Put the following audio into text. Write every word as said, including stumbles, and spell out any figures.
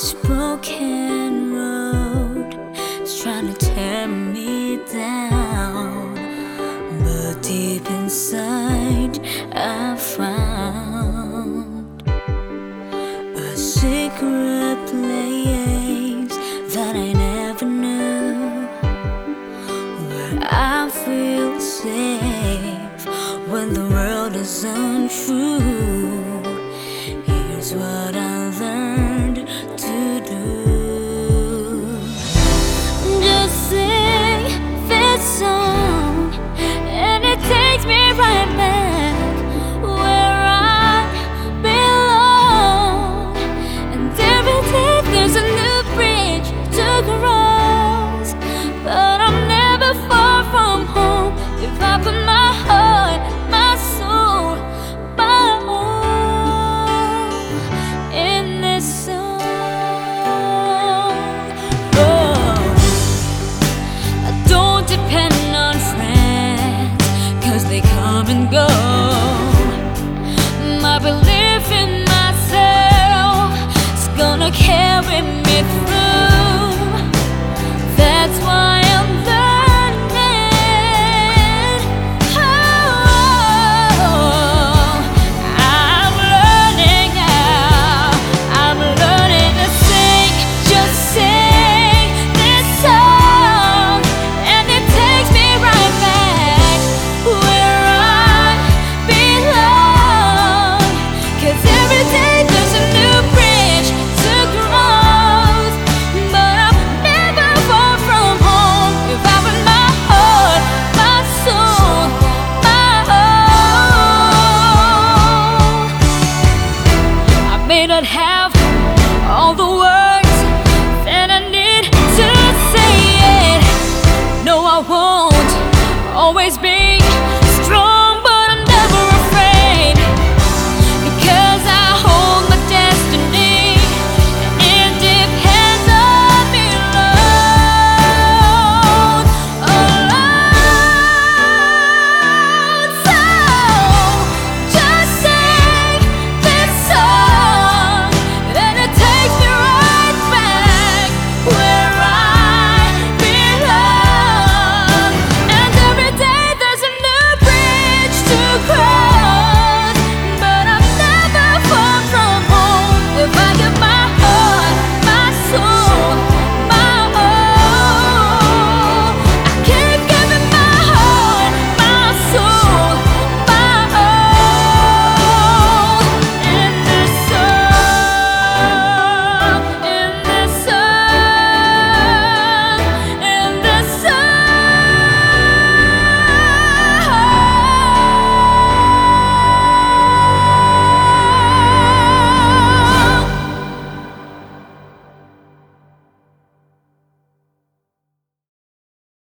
This broken road is trying to tear me down, but deep inside I found a secret place that I never knew, where I feel safe when the world is untrue. Here's what I learned to do: just sing this song, and it takes me right back where I belong. And every day there's a new bridge to cross, but I'm never far from home if I put my heart, my soul, my all in this song. Oh, I don't depend on friends, 'cause they come and go. My belief in myself is gonna carry me through. That's why I'm learning. Oh, I'm learning now. I'm learning to sing, just sing this song, and it takes me right back where I belong. 'Cause every day there's a new bridge to cross, but I'm never far from home if I put my heart, my soul, my all. I may not have all the words